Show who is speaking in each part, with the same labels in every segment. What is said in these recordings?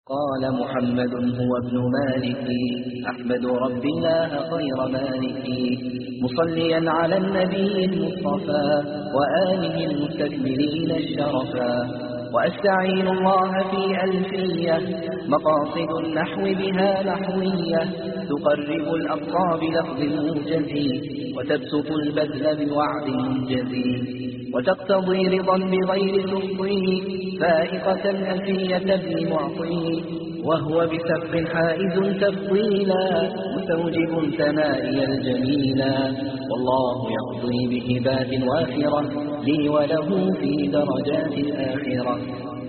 Speaker 1: قال محمد هو ابن مالك أحمد رب الله خير مالك مصليا على النبي المصطفى وآله المستكملين الشرفا وأستعين الله في ألفية مقاصد النحو بها نحوية تقرب الأقصى بلفظ موجز وتبسط البذل بوعد منجز وتقتضي رضا بغير تفضي فائقة ألفية ابن معطي وهو بسبق حائز تفضيلا مستوجب ثنائي الجميلا والله يقضي بهبات وافرة لي وله في درجات الآخرة.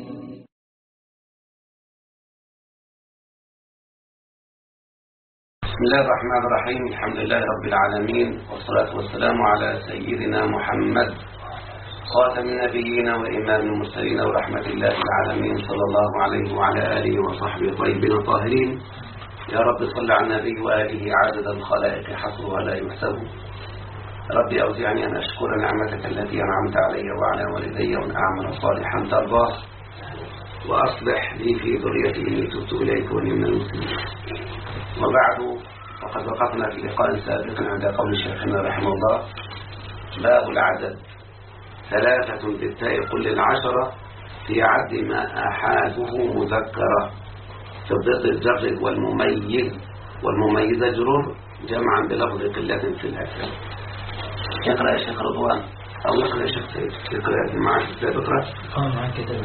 Speaker 2: بسم الله الرحمن الرحيم. الحمد لله رب العالمين والصلاة والسلام على سيدنا محمد خاتم النبيين وإمام المرسلين ورحمة الله العالمين صلى الله عليه وعلى آله وصحبه الطيبين الطاهرين. يا رب صل على النبي وآله عدد الخلائق حصرها لا يحسب. ربي أوزعني أن أشكر نعمتك التي أنعمت علي وعلى والدي وأن أعمل صالحا ترضاه وأصلح لي في ذريتي إني تبت إليك وإني من المسلمين. وبعد فقد وقفنا في لقاء سابق عند قول شيخنا رحمه الله باب العدد 3 بالتاء قل العشرة في عد ما أحاده مذكرة في الضد الجر والمميز جرر جمعا بلفظ قلة في الأسفل. يقرأ يا شيخ رضوان أو يقرأ يا شيخ سيد يقرأ معك كتاب اقرأ.
Speaker 3: معك كتاب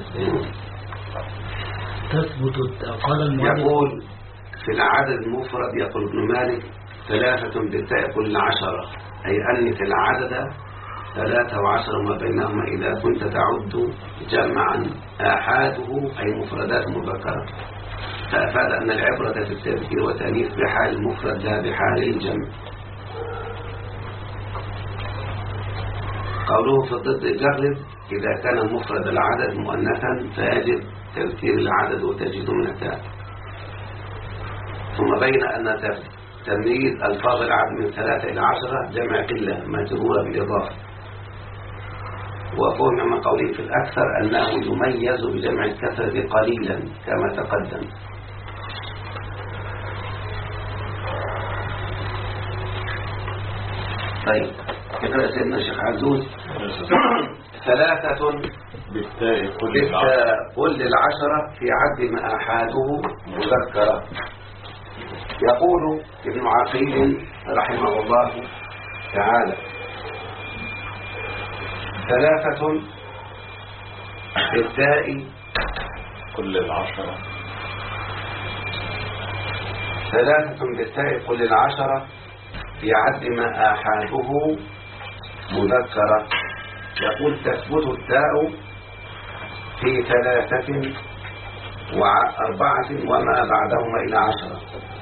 Speaker 3: تثبت قال المؤلف
Speaker 2: يقول في العدد المفرد يقول ابن مالك 3 بالتاء قل العشرة أي أنك العدد 3 و10 وما بينهما إذا كنت تعد جمعا آحاده أي مفردات مذكرة. فأفاد أن العبرة في التذكير والتأنيث بحال المفرد لا بحال الجمع. قوله في الضد جرب إذا كان المفرد العدد مؤنثا فيجب تذكير العدد وتجد من التاء. ثم بين أن تمييز ألفاظ العدد من 3 إلى 10 جمع قلة مجرورة بالإضافة. وفهم من قوله في الأكثر أنه يميز بجمع الكسرة قليلا كما تقدم. طيب كده سيدنا الشيخ عزوز 3
Speaker 4: بالتاء
Speaker 2: قل العشرة في عد ما أحاده مذكرة. يقول ابن عقيل رحمه الله تعالى 3 بالتاء
Speaker 4: كل العشرة
Speaker 2: 3 بالتاء قل العشرة في عد ما آحاده مذكرة. يقول تثبت التاء في 3 و4 وما بعدهما إلى 10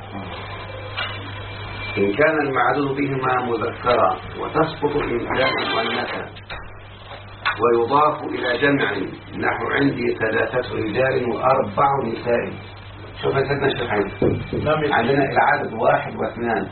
Speaker 2: إن كان المعدود بهما مذكرا وتسقط إن كان مؤنثا ويضاف إلى جمع نحو عندي 3 رجال و4 نساء. شوف يا سيدنا الشيخ عندنا العدد 1 و2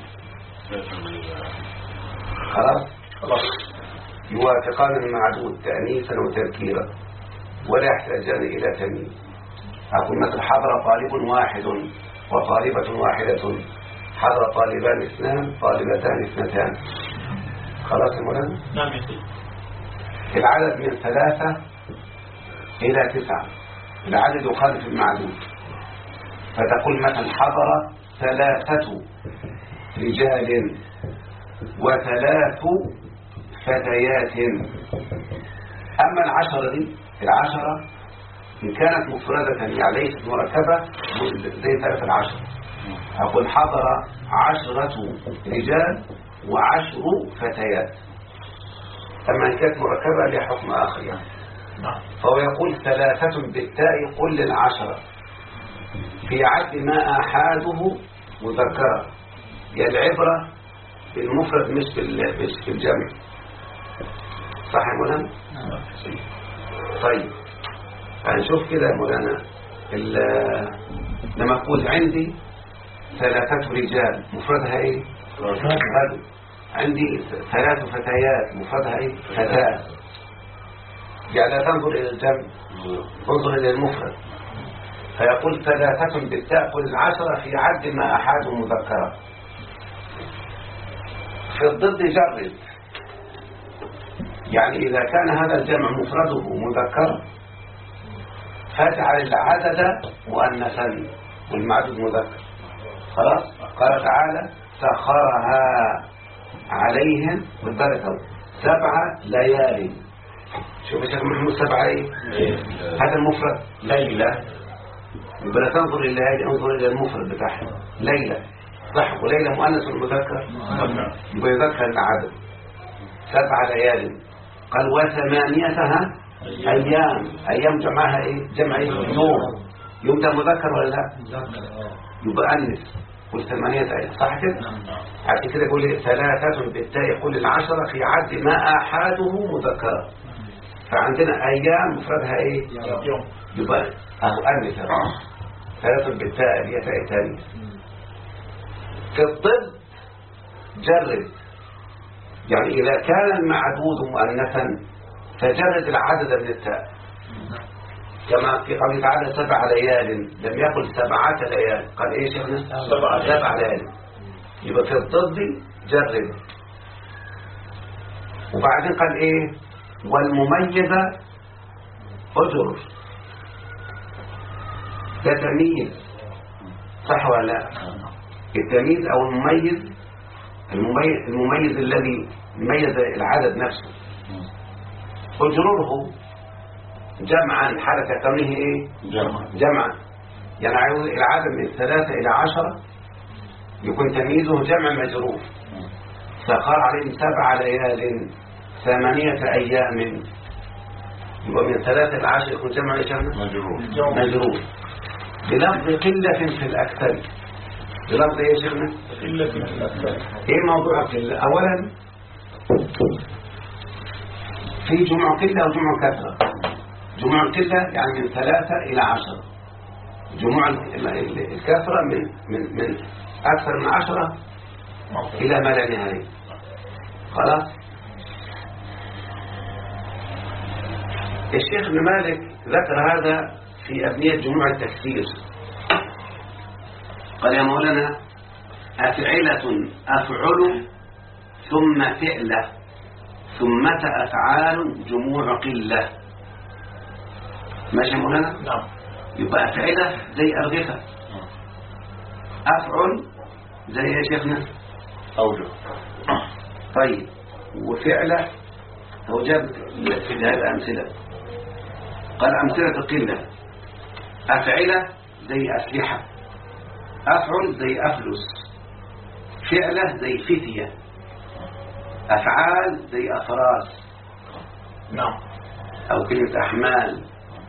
Speaker 2: خلاص يوافقان المعدود تأنيثا وتذكيرا ولا يحتاجان إلى تمييز. أقول مثل حضر طالب 1 وطالبة 1 حضر طالبان 2 طالبتان 2 خلاص يا مولانا.
Speaker 3: نعم يا سيدي.
Speaker 2: العدد من 3 إلى 9 العدد يخالف المعدود فتقول مثلا حضر 3 رجال و3 فتيات. أما 10 دي 10 إن كانت مفردة يعني ليست مركبة زي 3 10 أقول حضر 10 رجال و10 فتيات. أما إن كانت مركبة لها حكم آخر يعني. فهو يقول 3 بالتاء قل العشرة في عد ما آحاده مذكرة. يعني العبرة بالمفرد مش في الجمع. صح يا مولانا؟ طيب هنشوف كده يا مولانا لما أقول عندي 3 رجال مفردها ايه؟ رجل. عندي 3 فتيات مفردها ايه؟ فتاة. يعني لا تنظر إلى الجمع انظر إلى المفرد. فيقول ثلاثة بالتاء كل العشرة في عد ما أحاده مذكرة. في الضد جرد، يعني إذا كان هذا الجمع مفرده مذكر فاجعل العدد مؤنثا والمعدود مذكر. خلاص. قال تعالى سخرها عليهم بالبركة 7 ليال. شوف يا شيخ محمود 7 ايه؟ هذا المفرد ليلة، يبقى لا تنظر إلى الليالي، انظر إلى المفرد بتاعها ليلة. صح. وليلة مؤنث مذكر يبقى يذكر العدد 7 ليال. قال وثمانيتها أيام جمعها إيه؟ جمع إيه؟ يوم ده مذكر ولا لا؟ يبقى أنث. والثمانية أيام. صح كده؟ عشان كده يقول لي 3 بالتاء كل العشرة في عد ما أحاده مذكرة. فعندنا أيام مفردها إيه؟
Speaker 3: يوم.
Speaker 2: يبقى أهو أنث. 3 بالتاء هي تاء تاني. في الضد جرد، يعني إذا كان المعدود مؤنثا فجرد العدد من التاء، كما في قوله تعالى 7 ليال، لم يقل 7 ليال، قال ايه شيخنا 7 ليال. يبقى في الضد جرد. وبعدين قال ايه والمميزة اجر. ده تمييز صح ولا لا؟ التمييز او المميز الذي ميز العدد نفسه. اجرره جمعا حركة كونه ايه جمعا، يعني عاوز العدد من 3 إلى 10 يكون تمييزه جمع مجرور. فقال عليهم 7 ليال 8 أيام، يبقى من 3 إلى 10 يكون جمع مجرور بلفظ قلة في الأكثر. بلفظ ايه يا شيخنا؟
Speaker 3: قلة في الأكثر.
Speaker 2: ايه موضوع قلة؟ اولا في جمع قلة وجمع كثرة. جمع القلة يعني من 3 إلى 10. جموع الكثرة من أكثر من 10 إلى ما لا نهاية. خلاص. الشيخ ابن مالك ذكر هذا في أبنية جموع التكسير. قال يا مولانا أفعلة أفعل ثم فعلة ثم أفعال جموع قلة. ماشي يا مولانا؟
Speaker 3: نعم.
Speaker 2: يبقى أفعلة زي أرغفة، أفعل زي يا شيخنا
Speaker 4: أوجه.
Speaker 2: طيب وفعلة هو جاب في هذه أمثلة. قال أمثلة قلة. أفعلة زي أسلحة، أفعل زي أفلس، فعلة زي فتية، أفعال زي أفراس.
Speaker 3: نعم.
Speaker 2: أو كلمة أحمال.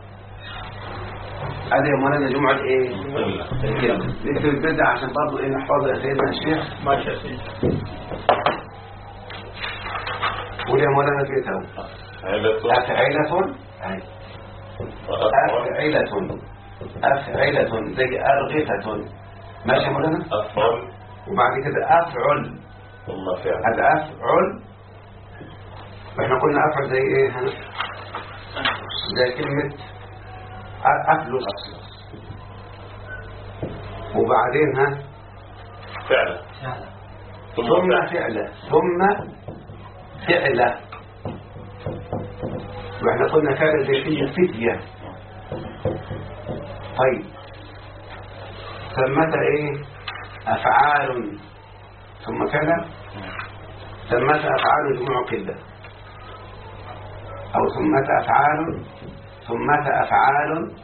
Speaker 2: هذا يا مولانا جمعة ايه؟ الكلمة. نكتب البدع عشان برضو ايه نحفظها يا سيدنا الشيخ.
Speaker 3: ماشي يا سيدي.
Speaker 2: قول يا مولانا كده. أفعلة أفعلة زي أرغفة. ماشي يا مولانا؟
Speaker 4: أفعل.
Speaker 2: وبعد كده أفعل
Speaker 4: ثم فعل.
Speaker 2: هذا أفعل. واحنا قلنا أفعل زي ايه هنا؟ زي كلمة أفلس. وبعدين ها
Speaker 4: فعل
Speaker 2: ثم فعل واحنا قلنا فعل زي كلمة فتية. طيب ثمة ايه أفعال ثم فعل. ثمة أفعال جموع قلة، أو ثمة أفعال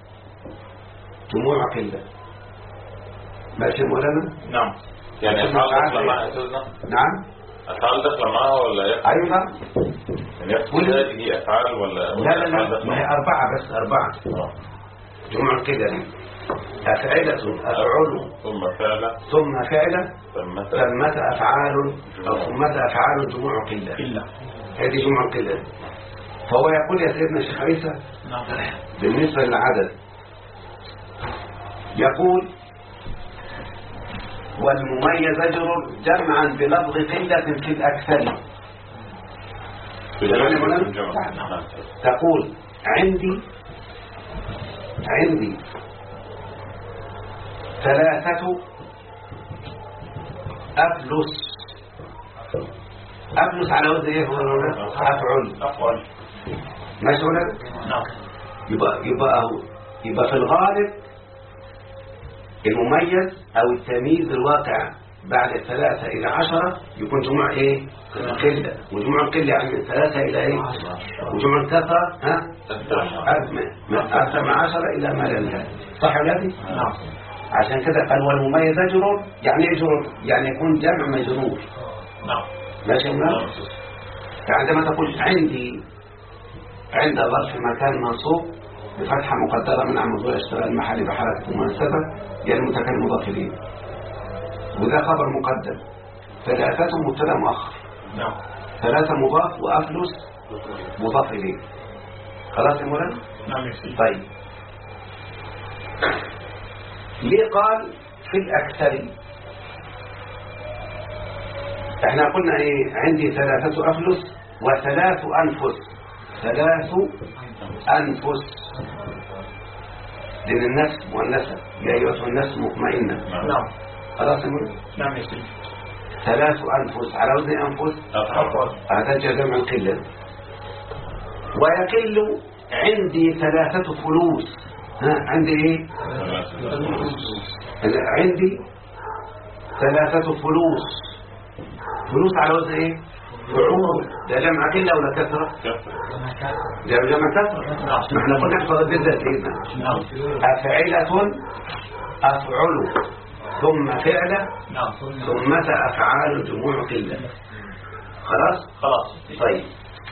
Speaker 2: جموع قلة. ماشي مولانا؟
Speaker 4: نعم. يعني أفعال داخلة معها يا سيدنا؟
Speaker 2: نعم.
Speaker 4: أفعال داخلة معها ولا يكفي؟
Speaker 2: أيضا
Speaker 4: يعني يكفي هذه أفعال ولا
Speaker 2: لا ما هي 4 بس 4 جموع قلة. أفعلة أفعل ثم فعل ثمة أفعال أو ثمة أفعال جموع قلة. هذه جموع قلة. فهو يقول يا سيدنا الشيخ عيسى بالنسبة للعدد، يقول والمميز أجر جمعا بلفظ قلة في الأكثر. تقول عندي 3 أفلس. أفلس على وزن إيه؟ أفعل. ماشي ولا؟
Speaker 3: نعم.
Speaker 2: يبقى في الغالب المميز أو التمييز الواقع بعد 3 إلى 10 يكون جموع إيه؟ قلة. وجموع القلة يعني 3 إلى إيه؟ وجموع الكثرة أكثر من 10 إلى ما لا نهاية. صح ولا لا؟
Speaker 3: نعم.
Speaker 2: عشان كده قال والمميز جرور. يعني إيه جرور؟ يعني يكون جمع مجرور.
Speaker 3: نعم.
Speaker 2: ماشي ولا؟ فعندما تقول عند ظرف مكان منصوب بفتحة مقدرة من عمود الاشتغال المحلي بحركة مناسبة يعني المتكلم مضاف إليه، وده خبر مقدم. 3 مبتدا مؤخر.
Speaker 3: نعم.
Speaker 2: 3 مضاف وأفلس مضاف إليه. خلاص يا مولانا؟
Speaker 3: نعم يا سيدي.
Speaker 2: طيب ليه قال في الأكثر؟ احنا قلنا ايه؟ عندي 3 أفلس و3 أنفس. 3 أنفس لأن النفس مؤنثة. يا أيها النفس مطمئنة.
Speaker 3: نعم.
Speaker 2: خلاص يا مولانا؟
Speaker 3: نعم يا سيدي.
Speaker 2: 3 أنفس على وزن أنفس هذا جمع القلة. ويقل عندي 3 فلوس. عندي ايه؟ عندي 3 فلوس. فلوس على وزن ايه؟ فعول. ده جمع قلة ولا كثرة؟ جمع كثرة. احنا كنا نحفظ البذة سيدنا. أفعلة أفعل ثم فعلة ثم أفعال جموع قلة. خلاص. طيب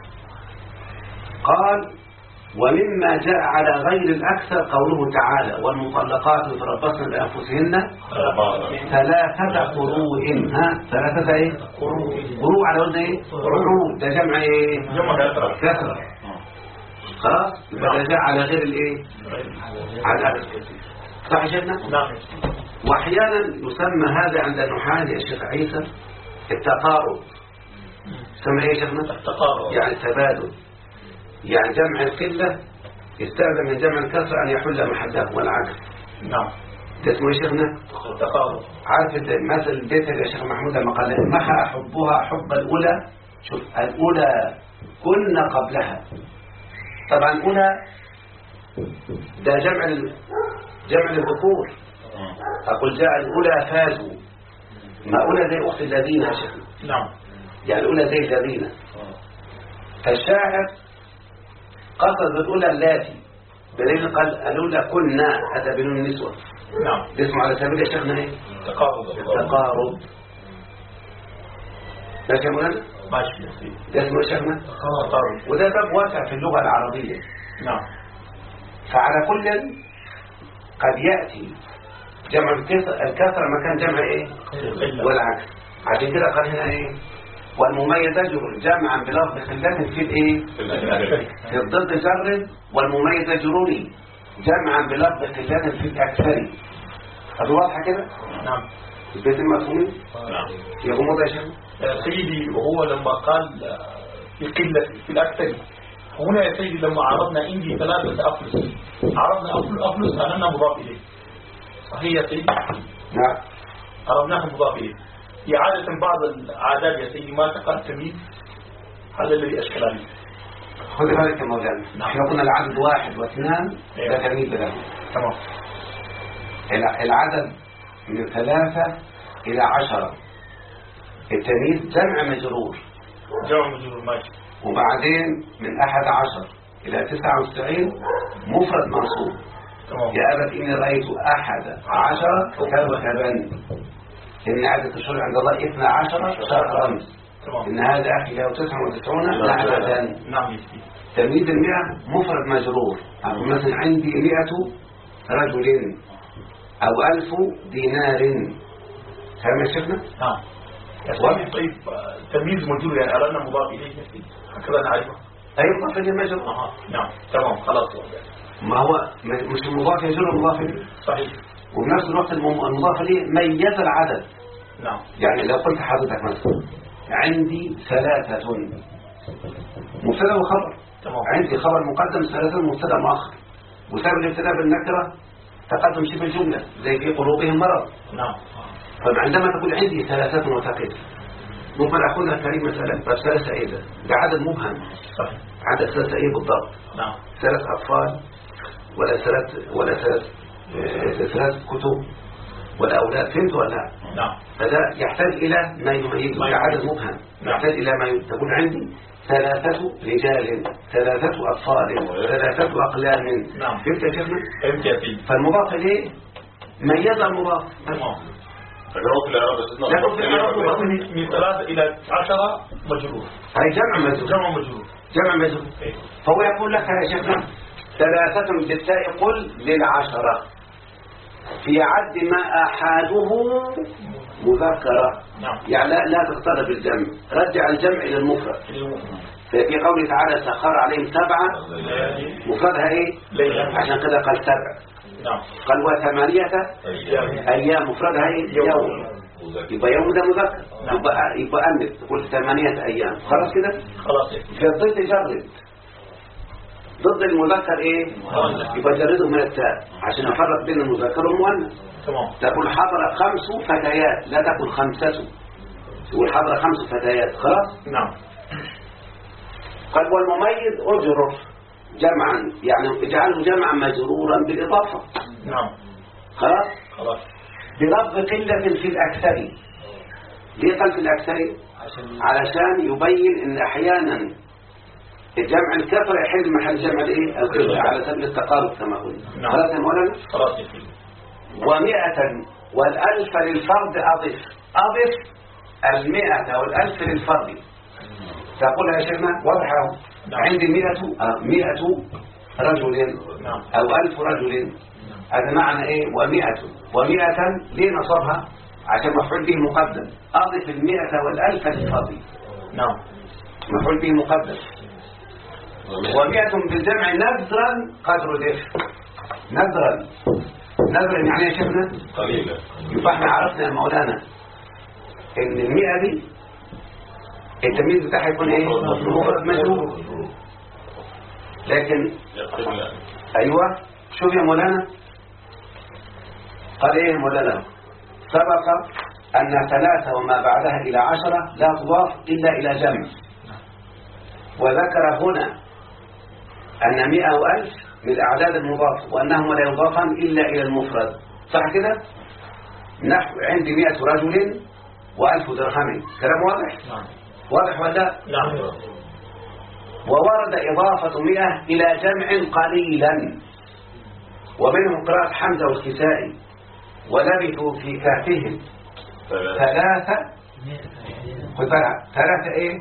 Speaker 2: قال ومما جاء على غير الأكثر قوله تعالى والمطلقات يتربصن بأنفسهن 3 قروء. 3 ايه؟ قروء على وزن ايه؟ قروء. ده جمع ايه؟
Speaker 3: جمع
Speaker 2: كثرة. خلاص. يبقى ده جاء على غير الايه؟ على الأكثر. صح يا شيخنا؟
Speaker 3: نعم.
Speaker 2: واحيانا يسمى هذا عند النحاة يا شيخ عيسى التقارب. يسمى ايه يا شيخنا؟
Speaker 3: التقارب
Speaker 2: يعني التبادل. يعني جمع القلة يستخدم من جمع الكثرة أن يحل محله والعكس.
Speaker 3: نعم.
Speaker 2: ده اسمه يا شيخنا؟
Speaker 3: التقارب.
Speaker 2: عارف مثل البيت يا شيخ محمود لما قال محى حبها حب الأولى. شوف الأولى كنا قبلها. طبعا الأولى ده جمع الذكور. أقول جاء الأولى فازوا. ما أولى زي أخت الذين يا شيخنا.
Speaker 3: نعم.
Speaker 2: يعني الأولى زي الذين. فالشاعر قصد الأولى اللاتي بدليل قال الأولى كنا أتى بنون النسوة.
Speaker 3: نعم.
Speaker 2: اسمه على سبيل يا شيخنا ايه؟ التقارب. ماشي يا مولانا؟
Speaker 3: ماشي يا سيدي.
Speaker 2: ده اسمه يا شيخنا؟
Speaker 3: التقارب.
Speaker 2: وده باب واسع في اللغة العربية.
Speaker 3: نعم.
Speaker 2: فعلى كل قد يأتي جمع الكثرة مكان جمع ايه؟ والعكس. عشان كده قال هنا ايه؟ والمميز جمعا بلفظ خلة في الايه؟ في الضد جر. والمميز جروري جمعا بلفظ خلة في الأكثر. هذا واضحة كده؟
Speaker 3: نعم.
Speaker 2: البيت المفهومين؟
Speaker 3: نعم.
Speaker 2: يا غموضة يا شيخ؟
Speaker 3: سيدي وهو لما قال في قلة في الأكثر هنا يا سيدي لما عرضنا عندي 3 أفلس عرضنا أفلس أننا مضاف إليه. صحيح يا سيدي؟
Speaker 2: نعم.
Speaker 3: عرضناه مضاف إليه. في عادة بعض العادات يا سيدي ما تقع تمييز. هذا الذي أشكل عليه.
Speaker 2: خذ بالك يا مولانا. احنا قلنا العدد 1 و2 ده تمييز له.
Speaker 3: تمام.
Speaker 2: العدد من 3 إلى 10 التمييز جمع مجرور.
Speaker 3: جمع مجرور ماشي.
Speaker 2: وبعدين من 11 إلى 99 مفرد منصوب.
Speaker 3: تمام.
Speaker 2: يا أبت إني رأيت 11 كوكبا. إن عدد الشهور عند الله 12 شهرا. إن هذا أخي له 99 لعنة.
Speaker 3: نعم.
Speaker 2: تمييز 100 مفرد مجرور. أو مثلا عندي 100 رجل أو 1000 دينار. فهم يا شيخنا؟
Speaker 3: نعم. طيب تمييز مجرور يعني أردنا مضاف إليه هكذا نعرفه.
Speaker 2: أي مضاف إليه مجرور.
Speaker 3: نعم. تمام. خلاص.
Speaker 2: ما هو مش المضاف يجر المضاف إليه.
Speaker 3: صحيح.
Speaker 2: وبنفس الوقت المضاف إليه ميز العدد.
Speaker 3: نعم.
Speaker 2: يعني لو قلت حضرتك مثلا عندي 3 مبتدا وخبر.
Speaker 3: تمام.
Speaker 2: عندي خبر مقدم 3 مبتدا مؤخر. وسبب الابتداء بالنكره تقدم شبه الجملة زي في قلوبهم مرض.
Speaker 3: نعم.
Speaker 2: فعندما تقول عندي ثلاثة وثقيل ممكن أقول لك كريم مثلا طب ثلاثة إيه ده عدد مبهم.
Speaker 3: صحيح.
Speaker 2: عدد ثلاثة إيه بالضبط؟
Speaker 3: نعم.
Speaker 2: 3 أطفال ولا ثلاث كتب ولا أولاد. فهمت ولا لا؟
Speaker 3: نعم.
Speaker 2: فده يحتاج إلى ما يميزه كعدد مبهم. يحتاج إلى ما تقول عندي 3 رجال 3 أطفال 3 أقلام.
Speaker 3: نعم.
Speaker 2: فهمت يا شيخنا؟
Speaker 3: فهمت يا سيدي.
Speaker 2: فالمضاف إليه ميز المضاف.
Speaker 3: تمام.
Speaker 4: فجروا في الإعراب
Speaker 2: لكن في الإعراب
Speaker 3: من 3 إلى 10 مجرور.
Speaker 2: هي جمع مجرور.
Speaker 3: جمع مجرور.
Speaker 2: جمع مجرور. فهو يقول لك يا شيخنا 3 بالتاء قل لل10 في عد ما أحاده مذكرة.
Speaker 3: نعم.
Speaker 2: يعني لا تختار بالجمع، رجع الجمع إلى المفرد. في قوله تعالى سخر عليهم 7 مفردها إيه؟
Speaker 3: ليلة.
Speaker 2: عشان كده قال 7.
Speaker 3: نعم.
Speaker 2: قال و8 أيام مفردها إيه؟ يوم. يبقى يوم ده مذكر. يبقى أمد تقول 8 أيام. خلاص كده؟
Speaker 3: خلاص.
Speaker 2: في الضد جرد ضد المذكر إيه؟ يبقى جرده من التاء عشان أفرق بين المذكر والمؤنث.
Speaker 3: تمام.
Speaker 2: تقول حضر 5 فتيات لا تقول 5. تقول حضر 5 فتيات. خلاص؟
Speaker 3: نعم.
Speaker 2: قال والمميز أجرر جمعا يعني اجعله جمعا مجرورا بالإضافة.
Speaker 3: نعم.
Speaker 2: خلاص؟
Speaker 3: خلاص.
Speaker 2: بلفظ قلة في الأكثر. ليه قال في الأكثر؟ علشان يبين ان أحيانا الجمع الكثرة يحل محل جمع الايه؟ القلة على سبيل التقارب كما قلنا. خلاص يا مولانا؟
Speaker 3: خلاص يا سيدي.
Speaker 2: و100 والألف للفرد أضف 100 والألف للفرد. تقول يا شيخنا واضح اهو. عندي 100 رجل أو 1000 رجل. هذا معنى ايه؟ و100 ليه نصبها؟ عشان مفعول به مقدم. أضف 100 والألف للفرد.
Speaker 3: نعم.
Speaker 2: مفعول به مقدم. و100 بالجمع نذرا قدر دف. نذرا يعني يا شيخنا
Speaker 4: قليلا.
Speaker 2: يبقى احنا عرفنا يا مولانا ان 100 دي التمييز بتاعها يكون ايه؟ مفرد مجهول. لكن ايوه شوف يا مولانا قال ايه يا مولانا؟ سبق ان 3 وما بعدها الى 10 لا تضاف الا الى جمع. وذكر هنا ان 100 و1000 من الأعداد المضافة وأنهما لا يضافان إلا إلى المفرد. صح كده؟ نحو عندي 100 رجل و1000 درهم. كلام واضح؟
Speaker 3: نعم.
Speaker 2: واضح ولا؟
Speaker 3: نعم.
Speaker 2: وورد إضافة 100 إلى جمع قليلا ومنهم قراءة حمزة والكسائي ولبثوا في كهفهم 3 خذ بالك 3 إيه؟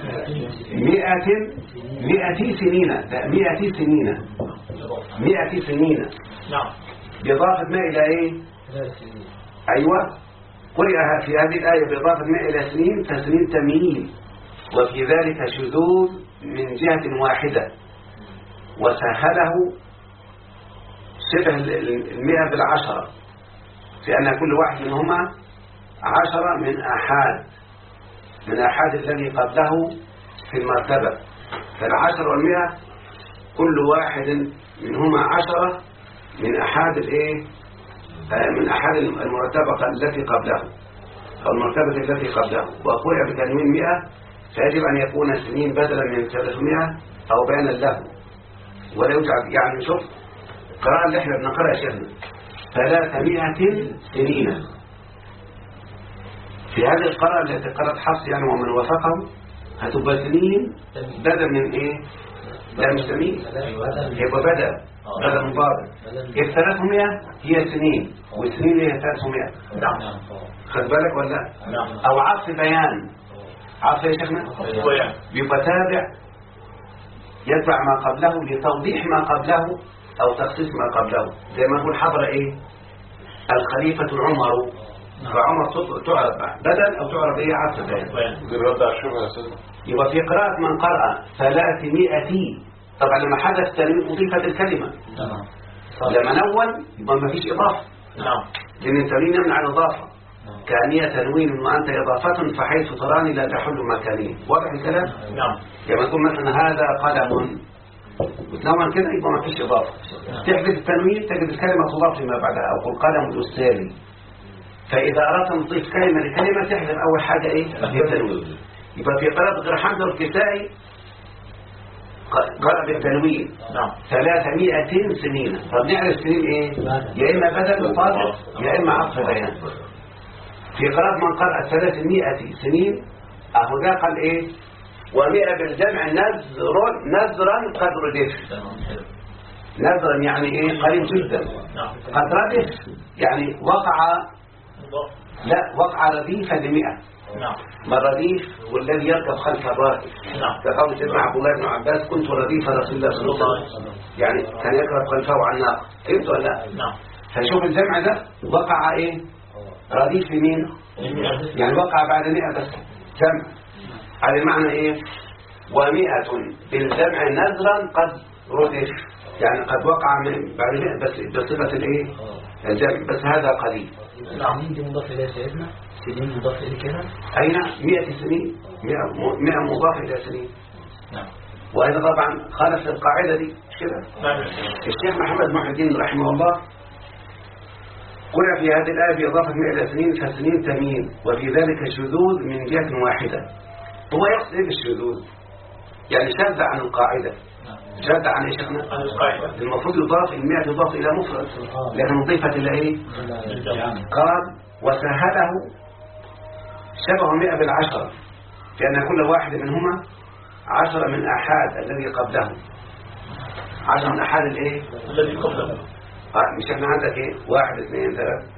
Speaker 2: 100 سنين. لا 100 سنين. 100 سنين.
Speaker 3: نعم.
Speaker 2: بإضافة 100 إلى إيه؟ أيوة قرئها في هذه الآية بإضافة 100 إلى سنين فسنين تمييز وفي ذلك شذوذ من جهة واحدة وسهله شبه 100 بالعشرة في أن كل واحد منهما 10 من أحاد الذي قبله في المرتبة. فال10 وال100 كل واحد منهما 10 من أحاد الإيه؟ من أحد المرتبة التي قبله أو المرتبة التي قبله. وقرئ بتنوين 100 فيجب أن يكون سنين بدلا من 300 أو بيانا له ولا يجعل. يعني شوف القراءة اللي احنا بنقرأ يا شيخنا 300 سنين. في هذه القراءة التي قرأت حفص يعني ومن وافقه هتبقى سنين بدل من ايه؟ لا مش سنين يبقى بدل مضارع. 300 هي سنين والسنين هي 300.
Speaker 3: نعم.
Speaker 2: خد بالك ولا؟
Speaker 3: نعم.
Speaker 2: او عطف بيان. عطف يا شيخنا بيبقى تابع يتبع ما قبله لتوضيح ما قبله او تخصيص ما قبله. زي ما نقول حضر ايه؟ الخليفة عمر فعمر تعرف بدل او تعرف ايه؟ عطف بيان. يبقى في قراءة من قرأ 300 طبعا لما حدث تنوين أضيفت الكلمة. لما نون يبقى ما فيش إضافة. لأن التنوين يمنع الإضافة. كانية تنوين وأنت إضافة فحيث تراني لا تحل مكانين. واضح الكلام؟
Speaker 3: نعم.
Speaker 2: لما تقول مثلا هذا قلم وطالما كده يبقى ما فيش إضافة. تحذف التنوين تجد الكلمة تضاف لما بعدها، أو القلم الأستاذي. فإذا أردت أن تضيف كلمة لكلمة تحذف أول حاجة إيه؟ التنوين. يبقى في قراءة غير حمزة والكسائي قرأ بالتنوين 300 سنين. طب نعرف سنين إيه؟ يا إما بدل مطابق يا إما عطف بيان. في قراءة من قرأ 300 سنين أهو ده قال إيه؟ و100 بالجمع نذرا قد ردف. نذرا يعني إيه؟ قريب جدا. قد ردف يعني وقع رديفا ل100. ما الرديف والذي يركب خلف الراكب. كقول سيدنا عبد الله بن عباس كنت رديف رسول الله صلى الله عليه وسلم، يعني كان يركب خلفه عن النار. فهمت ولا لا؟ فشوف الجمع ده وقع ايه؟ رديف لمين؟ يعني وقع بعد 100 بس جمع. على المعنى ايه؟ و100 بالجمع نذرا قد ردف، يعني قد وقع من بعد 100 بس بصفة الايه؟ الجمع، بس هذا قليل.
Speaker 5: سنين دي مضاف إلى سيدنا، سنين مضاف إلى كده.
Speaker 2: أين 100 سنين، 100 مضاف إلى سنين. وهذا طبعا خالف القاعدة دي مش كده. الشيخ محمد محي الدين رحمه الله قرأ في هذه الآية بإضافة 100 إلى سنين فسنين تمييز، وفي ذلك شذوذ من جهة واحدة. هو يقصد إيه بالشذوذ؟ يعني شذ عن القاعدة. شذ عن إيش؟ عن القاعدة. المفروض يضاف ال100 يضاف إلى مفرد، لكن أضيفت إلى إيه؟ قال وسهله شبه 100 بالعشرة، لأن كل واحد منهما 10 من أحاد الذي قبله. 10 من أحاد الإيه؟
Speaker 3: الذي قبله.
Speaker 2: مش احنا عندك إيه؟ 1 2 3.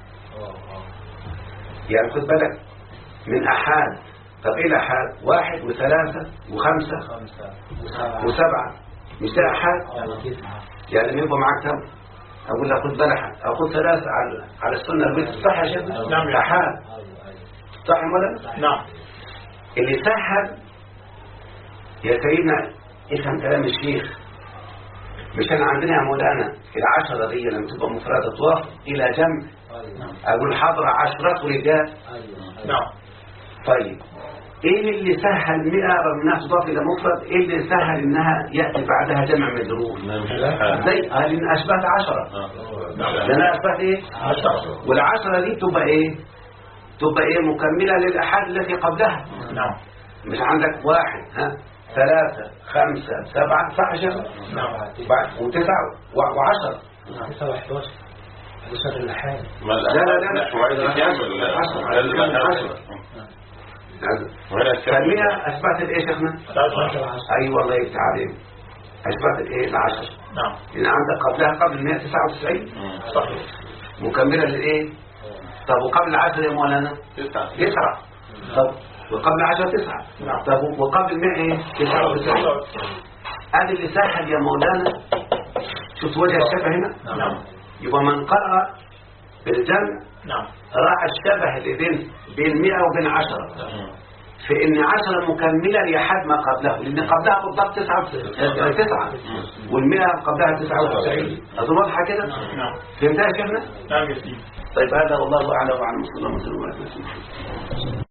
Speaker 2: يعني خد بالك من أحاد. طب إيه الأحاد؟ 1 و3 و5 و7. مش ده أحاد؟ يعني لما يبقى معاك كم؟ أقول لك خد بالك أخذ 3 على السنة البيت الصح يا شيخ؟
Speaker 3: نعم.
Speaker 2: أحاد صح ولا؟
Speaker 3: نعم.
Speaker 2: اللي سهل يا سيدنا افهم كلام الشيخ. مش انا عندنا يا مولانا ال10 دي لما تبقى مفردة تضاف الى جمع اقول حضر 10 رجال.
Speaker 3: نعم.
Speaker 2: طيب ايه اللي سهل 100 رغم انها تضاف الى مفرد؟ ايه اللي سهل انها ياتي بعدها جمع مجرور؟ زي لان اشبهت 10. لان اشبهت ايه؟
Speaker 3: 10.
Speaker 2: وال10 دي تبقى ايه؟ تبقى ايه؟ مكملة للأحاد التي قبلها.
Speaker 3: نعم.
Speaker 2: مش عندك 1 3 5 7 صح يا شيخ؟
Speaker 3: نعم.
Speaker 2: و9 و10.
Speaker 5: 9 و11 11 الأحاد.
Speaker 2: لا فالمئة أثبت الإيه شيخنا؟ أي والله يفتح عليك. أثبت الإيه؟ 10.
Speaker 3: نعم.
Speaker 2: لأن عندك قبلها قبل 199
Speaker 3: صحيح.
Speaker 2: مكملة للإيه؟ طب وقبل 10 يا مولانا 9. طب وقبل 10 9.
Speaker 3: نعم.
Speaker 2: طب وقبل 100 ايه 99. هذا اللي سهل يا مولانا. شوف وجه الشبه هنا.
Speaker 3: نعم.
Speaker 2: يبقى من قرأ بالجمع
Speaker 3: نعم.
Speaker 2: راح الشبه اللي بين 100 وبين 10 في ان 10 مكملة لحد ما قبله، لان قبلها بالضبط 9 وال100 قبلها 99. اظن واضحه كده.
Speaker 3: نعم.
Speaker 2: فهمتها يا شيخنا؟
Speaker 3: نعم يا سيدي.
Speaker 2: طيب هذا والله اعلم وعلم. صلى الله عليه وسلم.